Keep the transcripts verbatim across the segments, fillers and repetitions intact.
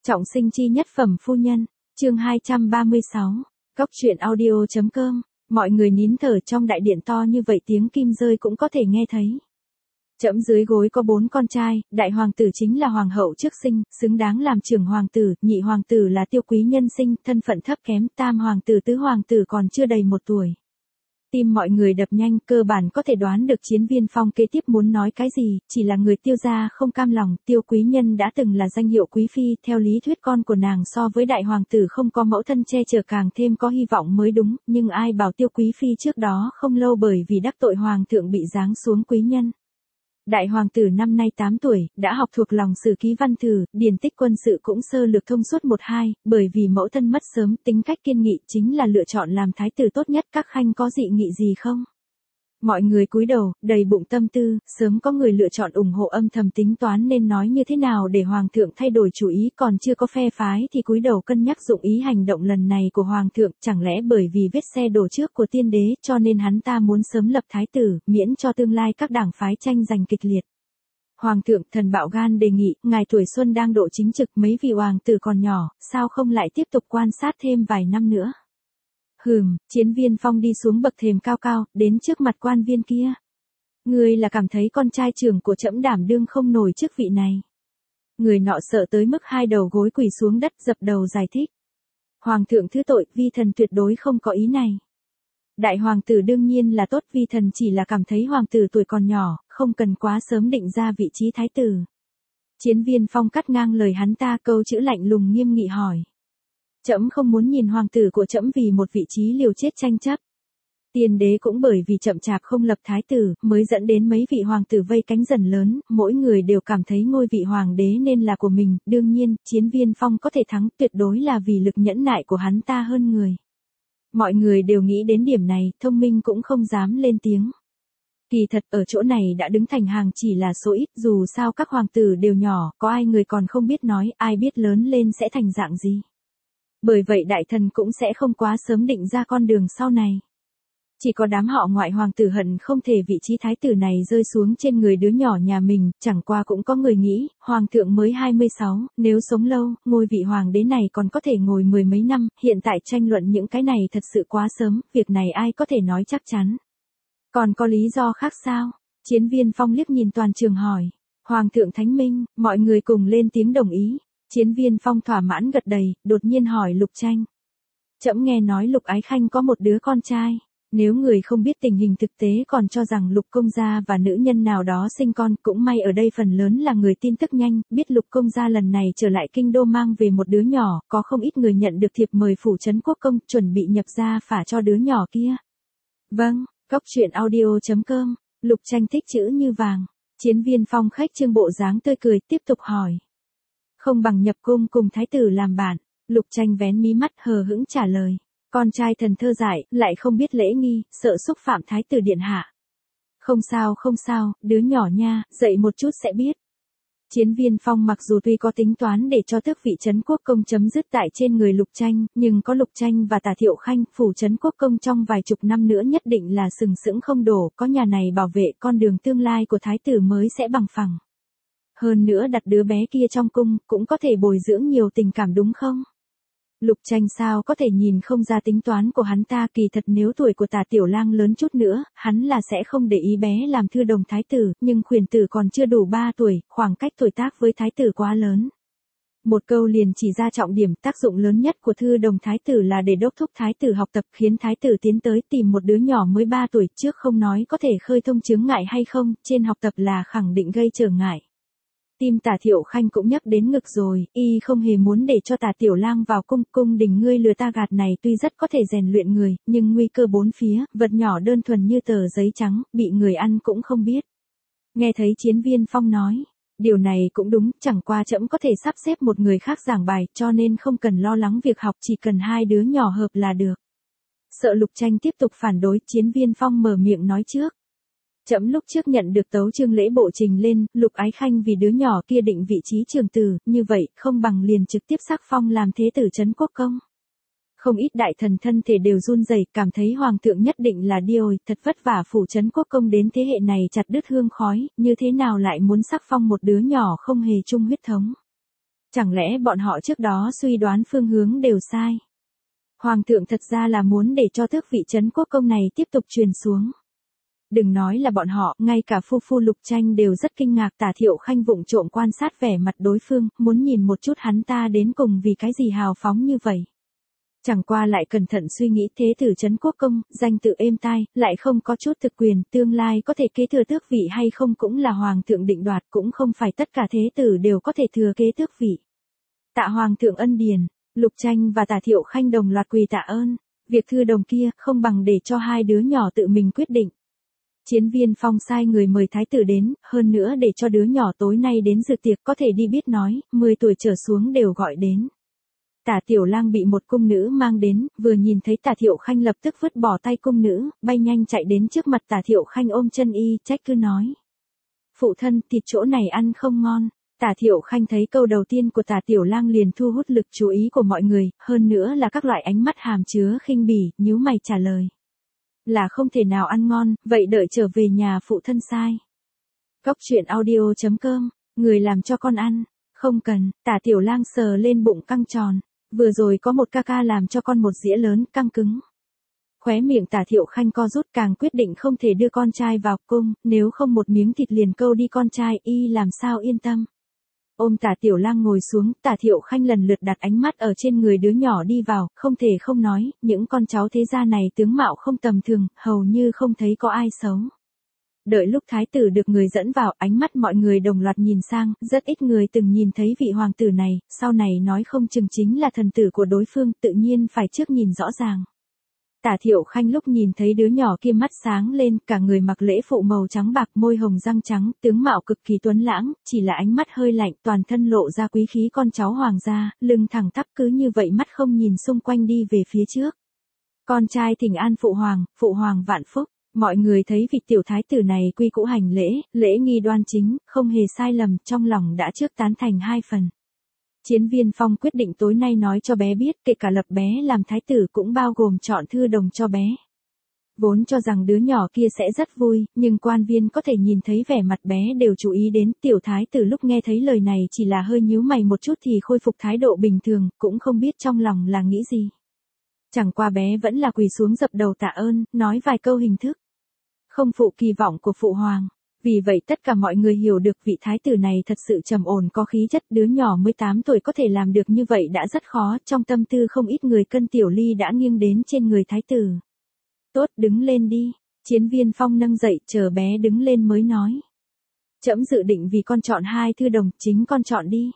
Trọng sinh chi nhất phẩm phu nhân, chương hai trăm ba mươi sáu, Cóc truyện audio chấm com, mọi người nín thở trong đại điện to như vậy tiếng kim rơi cũng có thể nghe thấy. Trẫm dưới gối có bốn con trai, đại hoàng tử chính là hoàng hậu trước sinh, xứng đáng làm trưởng hoàng tử, nhị hoàng tử là tiêu quý nhân sinh, thân phận thấp kém, tam hoàng tử tứ hoàng tử còn chưa đầy một tuổi. Tim mọi người đập nhanh, cơ bản có thể đoán được Chiến Viên Phong kế tiếp muốn nói cái gì, chỉ là người tiêu gia không cam lòng, tiêu quý nhân đã từng là danh hiệu quý phi, theo lý thuyết con của nàng so với đại hoàng tử không có mẫu thân che chở càng thêm có hy vọng mới đúng, nhưng ai bảo tiêu quý phi trước đó không lâu bởi vì đắc tội hoàng thượng bị giáng xuống quý nhân. Đại hoàng tử năm nay tám tuổi, đã học thuộc lòng sử ký văn thử, điển tích quân sự cũng sơ lược thông suốt một hai, bởi vì mẫu thân mất sớm, tính cách kiên nghị chính là lựa chọn làm thái tử tốt nhất. Các khanh có dị nghị gì không? Mọi người cúi đầu, đầy bụng tâm tư, sớm có người lựa chọn ủng hộ, âm thầm tính toán nên nói như thế nào để hoàng thượng thay đổi chủ ý, còn chưa có phe phái thì cúi đầu cân nhắc dụng ý hành động lần này của hoàng thượng, chẳng lẽ bởi vì vết xe đổ trước của tiên đế cho nên hắn ta muốn sớm lập thái tử, miễn cho tương lai các đảng phái tranh giành kịch liệt. Hoàng thượng, thần bạo gan đề nghị, ngài tuổi xuân đang độ chính trực, mấy vị hoàng tử còn nhỏ, sao không lại tiếp tục quan sát thêm vài năm nữa? Hừm, Chiến Viên Phong đi xuống bậc thềm cao cao, đến trước mặt quan viên kia. Ngươi là cảm thấy con trai trưởng của trẫm đảm đương không nổi chức vị này. Người nọ sợ tới mức hai đầu gối quỳ xuống đất dập đầu giải thích. Hoàng thượng thứ tội, vi thần tuyệt đối không có ý này. Đại hoàng tử đương nhiên là tốt, vi thần chỉ là cảm thấy hoàng tử tuổi còn nhỏ, không cần quá sớm định ra vị trí thái tử. Chiến Viên Phong cắt ngang lời hắn ta, câu chữ lạnh lùng nghiêm nghị hỏi. Trẫm không muốn nhìn hoàng tử của trẫm vì một vị trí liều chết tranh chấp. Tiên đế cũng bởi vì chậm chạp không lập thái tử, mới dẫn đến mấy vị hoàng tử vây cánh dần lớn, mỗi người đều cảm thấy ngôi vị hoàng đế nên là của mình, đương nhiên, Chiến Viên Phong có thể thắng tuyệt đối là vì lực nhẫn nại của hắn ta hơn người. Mọi người đều nghĩ đến điểm này, thông minh cũng không dám lên tiếng. Kỳ thật ở chỗ này đã đứng thành hàng chỉ là số ít, dù sao các hoàng tử đều nhỏ, có ai người còn không biết nói, ai biết lớn lên sẽ thành dạng gì. Bởi vậy đại thần cũng sẽ không quá sớm định ra con đường sau này. Chỉ có đám họ ngoại hoàng tử hận không thể vị trí thái tử này rơi xuống trên người đứa nhỏ nhà mình, chẳng qua cũng có người nghĩ, hoàng thượng mới hai mươi sáu, nếu sống lâu, ngôi vị hoàng đế này còn có thể ngồi mười mấy năm, hiện tại tranh luận những cái này thật sự quá sớm, việc này ai có thể nói chắc chắn. Còn có lý do khác sao? Chiến Viên Phong liếc nhìn toàn trường hỏi. Hoàng thượng thánh minh, mọi người cùng lên tiếng đồng ý. Chiến Viên Phong thỏa mãn gật đầy, đột nhiên hỏi Lục Tranh. Trẫm nghe nói Lục Ái Khanh có một đứa con trai. Nếu người không biết tình hình thực tế còn cho rằng Lục công gia và nữ nhân nào đó sinh con, cũng may ở đây phần lớn là người tin tức nhanh, biết Lục công gia lần này trở lại kinh đô mang về một đứa nhỏ, có không ít người nhận được thiệp mời phủ trấn quốc công, chuẩn bị nhập gia phả cho đứa nhỏ kia. Vâng, Cóc truyện audio chấm com, Lục Tranh thích chữ như vàng. Chiến Viên Phong khách trương bộ dáng tươi cười, tiếp tục hỏi. Không bằng nhập cung cùng thái tử làm bạn. Lục Tranh vén mí mắt hờ hững trả lời. Con trai thần thơ dại, lại không biết lễ nghi, sợ xúc phạm thái tử điện hạ. Không sao không sao, đứa nhỏ nha, dậy một chút sẽ biết. Chiến Viên Phong mặc dù tuy có tính toán để cho tước vị trấn quốc công chấm dứt tại trên người Lục Tranh, nhưng có Lục Tranh và Tả Thiệu Khanh, phủ trấn quốc công trong vài chục năm nữa nhất định là sừng sững không đổ, có nhà này bảo vệ, con đường tương lai của thái tử mới sẽ bằng phẳng. Hơn nữa đặt đứa bé kia trong cung, cũng có thể bồi dưỡng nhiều tình cảm đúng không? Lục Tranh sao có thể nhìn không ra tính toán của hắn ta, kỳ thật nếu tuổi của Tả Tiểu Lang lớn chút nữa, hắn là sẽ không để ý bé làm thư đồng thái tử, nhưng khuyển tử còn chưa đủ ba tuổi, khoảng cách tuổi tác với thái tử quá lớn. Một câu liền chỉ ra trọng điểm, tác dụng lớn nhất của thư đồng thái tử là để đốc thúc thái tử học tập, khiến thái tử tiến tới tìm một đứa nhỏ mới ba tuổi, trước không nói có thể khơi thông chướng ngại hay không, trên học tập là khẳng định gây trở ngại. Tim Tả Thiệu Khanh cũng nhắc đến ngực rồi, y không hề muốn để cho Tả Tiểu Lang vào cung, cung đình ngươi lừa ta gạt này tuy rất có thể rèn luyện người, nhưng nguy cơ bốn phía, vật nhỏ đơn thuần như tờ giấy trắng, bị người ăn cũng không biết. Nghe thấy Chiến Viên Phong nói, điều này cũng đúng, chẳng qua trẫm có thể sắp xếp một người khác giảng bài, cho nên không cần lo lắng việc học, chỉ cần hai đứa nhỏ hợp là được. Sợ Lục Tranh tiếp tục phản đối, Chiến Viên Phong mở miệng nói trước. Trẫm lúc trước nhận được tấu chương lễ bộ trình lên, Lục Ái Khanh vì đứa nhỏ kia định vị trí trường tử, như vậy, không bằng liền trực tiếp sắc phong làm thế tử trấn quốc công. Không ít đại thần thân thể đều run rẩy, cảm thấy hoàng thượng nhất định là điêu, thật vất vả phủ trấn quốc công đến thế hệ này chặt đứt hương khói, như thế nào lại muốn sắc phong một đứa nhỏ không hề chung huyết thống. Chẳng lẽ bọn họ trước đó suy đoán phương hướng đều sai? Hoàng thượng thật ra là muốn để cho tước vị trấn quốc công này tiếp tục truyền xuống. Đừng nói là bọn họ, ngay cả phu phu Lục Tranh đều rất kinh ngạc. Tả Thiệu Khanh vụng trộm quan sát vẻ mặt đối phương, muốn nhìn một chút hắn ta đến cùng vì cái gì hào phóng như vậy. Chẳng qua lại cẩn thận suy nghĩ, thế tử trấn quốc công, danh tự êm tai, lại không có chút thực quyền, tương lai có thể kế thừa tước vị hay không cũng là hoàng thượng định đoạt, cũng không phải tất cả thế tử đều có thể thừa kế tước vị. Tạ hoàng thượng ân điển. Lục Tranh và Tả Thiệu Khanh đồng loạt quỳ tạ ơn. Việc thư đồng kia không bằng để cho hai đứa nhỏ tự mình quyết định. Chiến Viên Phong sai người mời thái tử đến, hơn nữa để cho đứa nhỏ tối nay đến dự tiệc có thể đi biết nói, mười tuổi trở xuống đều gọi đến. Tả Tiểu Lang bị một cung nữ mang đến, vừa nhìn thấy Tả Thiệu Khanh lập tức vứt bỏ tay cung nữ, bay nhanh chạy đến trước mặt Tả Thiệu Khanh ôm chân y, trách cứ nói. Phụ thân, thịt chỗ này ăn không ngon. Tả Thiệu Khanh thấy câu đầu tiên của Tả Tiểu Lang liền thu hút lực chú ý của mọi người, hơn nữa là các loại ánh mắt hàm chứa khinh bỉ, nhíu mày trả lời. Là không thể nào ăn ngon, vậy đợi trở về nhà phụ thân sai. Góc truyện audio chấm com, người làm cho con ăn, không cần. Tả Tiểu Lang sờ lên bụng căng tròn, vừa rồi có một ca ca làm cho con một dĩa lớn căng cứng. Khóe miệng Tả Thiệu Khanh co rút, càng quyết định không thể đưa con trai vào cung, nếu không một miếng thịt liền câu đi con trai, y làm sao yên tâm. Ôm Tả Tiểu Lang ngồi xuống, Tả Thiệu Khanh lần lượt đặt ánh mắt ở trên người đứa nhỏ đi vào, không thể không nói, những con cháu thế gia này tướng mạo không tầm thường, hầu như không thấy có ai xấu. Đợi lúc thái tử được người dẫn vào, ánh mắt mọi người đồng loạt nhìn sang, rất ít người từng nhìn thấy vị hoàng tử này, sau này nói không chừng chính là thần tử của đối phương, tự nhiên phải trước nhìn rõ ràng. Tả Thiệu Khanh lúc nhìn thấy đứa nhỏ kia mắt sáng lên, cả người mặc lễ phụ màu trắng bạc, môi hồng răng trắng, tướng mạo cực kỳ tuấn lãng, chỉ là ánh mắt hơi lạnh, toàn thân lộ ra quý khí con cháu hoàng gia, lưng thẳng tắp cứ như vậy mắt không nhìn xung quanh đi về phía trước. Con trai thỉnh an phụ hoàng, phụ hoàng vạn phúc. Mọi người thấy vị tiểu thái tử này quy củ hành lễ, lễ nghi đoan chính, không hề sai lầm, trong lòng đã trước tán thành hai phần. Chiến Viên Phong quyết định tối nay nói cho bé biết, kể cả lập bé làm thái tử cũng bao gồm chọn thư đồng cho bé. Vốn cho rằng đứa nhỏ kia sẽ rất vui, nhưng quan viên có thể nhìn thấy vẻ mặt bé đều chú ý đến, tiểu thái tử lúc nghe thấy lời này chỉ là hơi nhíu mày một chút thì khôi phục thái độ bình thường, cũng không biết trong lòng là nghĩ gì. Chẳng qua bé vẫn là quỳ xuống dập đầu tạ ơn, nói vài câu hình thức. Không phụ kỳ vọng của phụ hoàng. Vì vậy tất cả mọi người hiểu được vị thái tử này thật sự trầm ổn có khí chất, đứa nhỏ mười tám tuổi có thể làm được như vậy đã rất khó, trong tâm tư không ít người cân tiểu ly đã nghiêng đến trên người thái tử. Tốt, đứng lên đi. Chiến Viên Phong nâng dậy, chờ bé đứng lên mới nói. Trẫm dự định vì con chọn hai thư đồng, chính con chọn đi.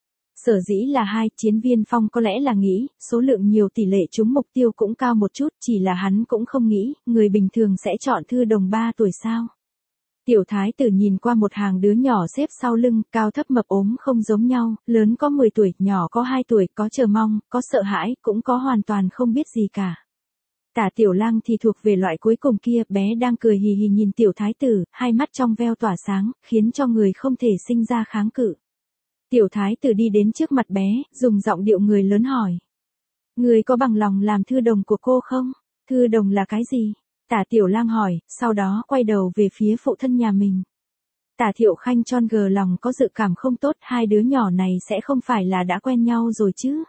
Sở dĩ là hai, Chiến Viên Phong có lẽ là nghĩ, số lượng nhiều tỷ lệ trúng mục tiêu cũng cao một chút, chỉ là hắn cũng không nghĩ, người bình thường sẽ chọn thư đồng ba tuổi sao. Tiểu thái tử nhìn qua một hàng đứa nhỏ xếp sau lưng, cao thấp mập ốm không giống nhau, lớn có mười tuổi, nhỏ có hai tuổi, có chờ mong, có sợ hãi, cũng có hoàn toàn không biết gì cả. Tả Tiểu Lang thì thuộc về loại cuối cùng kia, bé đang cười hì hì nhìn tiểu thái tử, hai mắt trong veo tỏa sáng, khiến cho người không thể sinh ra kháng cự. Tiểu thái tử đi đến trước mặt bé, dùng giọng điệu người lớn hỏi. Người có bằng lòng làm thư đồng của cô không? Thư đồng là cái gì? Tả Tiểu Lang hỏi, sau đó quay đầu về phía phụ thân nhà mình. Tả Thiệu Khanh tròn gờ lòng có dự cảm không tốt, hai đứa nhỏ này sẽ không phải là đã quen nhau rồi chứ?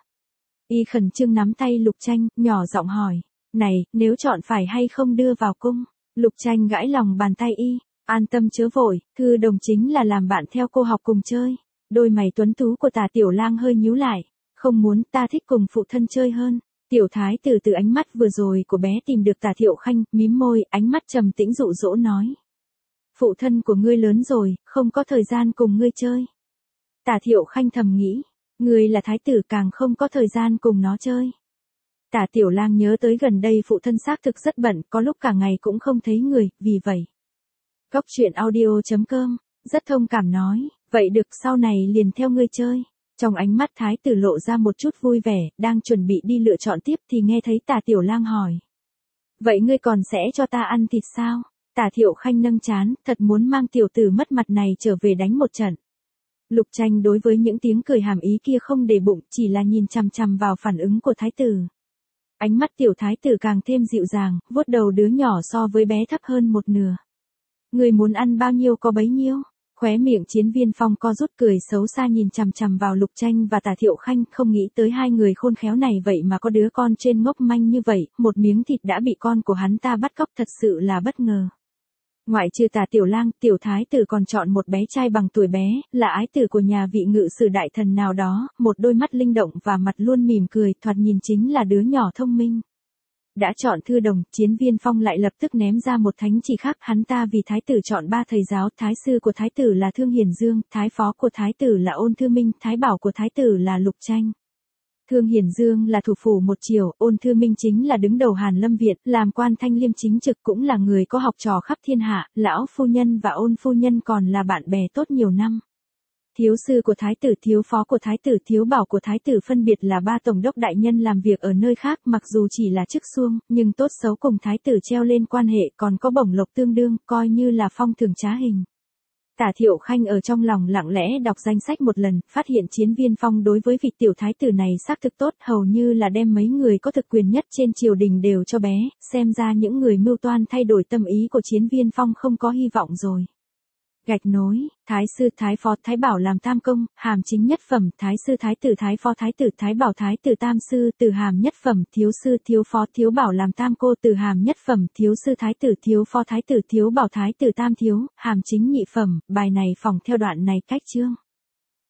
Y khẩn trương nắm tay Lục Tranh, nhỏ giọng hỏi, này, nếu chọn phải hay không đưa vào cung? Lục Tranh gãi lòng bàn tay y, an tâm chớ vội, thư đồng chính là làm bạn theo cô học cùng chơi. Đôi mày tuấn tú của Tả Tiểu Lang hơi nhíu lại, không muốn, ta thích cùng phụ thân chơi hơn. Tiểu thái tử từ ánh mắt vừa rồi của bé tìm được Tả Thiệu Khanh, mím môi, ánh mắt trầm tĩnh dụ dỗ nói. Phụ thân của ngươi lớn rồi, không có thời gian cùng ngươi chơi. Tả Thiệu Khanh thầm nghĩ, ngươi là thái tử càng không có thời gian cùng nó chơi. Tả Tiểu Lang nhớ tới gần đây phụ thân xác thực rất bận, có lúc cả ngày cũng không thấy người, vì vậy. Góc truyện audio chấm com, rất thông cảm nói, vậy được sau này liền theo ngươi chơi. Trong ánh mắt thái tử lộ ra một chút vui vẻ, đang chuẩn bị đi lựa chọn tiếp thì nghe thấy Tả Tiểu Lang hỏi. Vậy ngươi còn sẽ cho ta ăn thịt sao? Tả Thiệu Khanh nâng trán, thật muốn mang tiểu tử mất mặt này trở về đánh một trận. Lục Tranh đối với những tiếng cười hàm ý kia không để bụng, chỉ là nhìn chằm chằm vào phản ứng của thái tử. Ánh mắt tiểu thái tử càng thêm dịu dàng, vuốt đầu đứa nhỏ so với bé thấp hơn một nửa. Ngươi muốn ăn bao nhiêu có bấy nhiêu. Khóe miệng Chiến Viên Phong co rút cười xấu xa nhìn chằm chằm vào Lục Tranh và Tả Thiệu Khanh, không nghĩ tới hai người khôn khéo này vậy mà có đứa con trên ngốc manh như vậy, một miếng thịt đã bị con của hắn ta bắt cóc, thật sự là bất ngờ. Ngoại trừ Tả Tiểu Lang, tiểu thái tử còn chọn một bé trai bằng tuổi bé, là ái tử của nhà vị ngự sử đại thần nào đó, một đôi mắt linh động và mặt luôn mỉm cười, thoạt nhìn chính là đứa nhỏ thông minh. Đã chọn Thư Đồng, Chiến Viên Phong lại lập tức ném ra một thánh chỉ khác, hắn ta vì thái tử chọn ba thầy giáo, thái sư của thái tử là Thương Hiền Dương, thái phó của thái tử là Ôn Thư Minh, thái bảo của thái tử là Lục Tranh. Thương Hiền Dương là thủ phủ một triều, Ôn Thư Minh chính là đứng đầu Hàn Lâm Viện, làm quan thanh liêm chính trực, cũng là người có học trò khắp thiên hạ, lão phu nhân và Ôn phu nhân còn là bạn bè tốt nhiều năm. Thiếu sư của thái tử, thiếu phó của thái tử, thiếu bảo của thái tử phân biệt là ba tổng đốc đại nhân làm việc ở nơi khác, mặc dù chỉ là chức xuông, nhưng tốt xấu cùng thái tử treo lên quan hệ, còn có bổng lộc tương đương, coi như là phong thưởng trá hình. Tả Thiệu Khanh ở trong lòng lặng lẽ đọc danh sách một lần, phát hiện Chiến Viên Phong đối với vị tiểu thái tử này xác thực tốt, hầu như là đem mấy người có thực quyền nhất trên triều đình đều cho bé, xem ra những người mưu toan thay đổi tâm ý của Chiến Viên Phong không có hy vọng rồi. Gạch nối, thái sư, thái phó, thái bảo làm tam công, hàm chính nhất phẩm, thái sư, thái tử, thái phó, thái tử, thái bảo, thái tử, tam sư, từ hàm nhất phẩm, thiếu sư, thiếu phó, thiếu bảo làm tam cô, từ hàm nhất phẩm, thiếu sư, thái tử, thiếu phó, thái tử, thiếu bảo, thái tử, tam thiếu, hàm chính nhị phẩm. Bài này phỏng theo đoạn này cách chương.